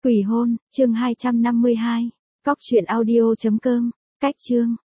Quỷ hôn, chương 252. Cóc truyện audio.com. Cách chương.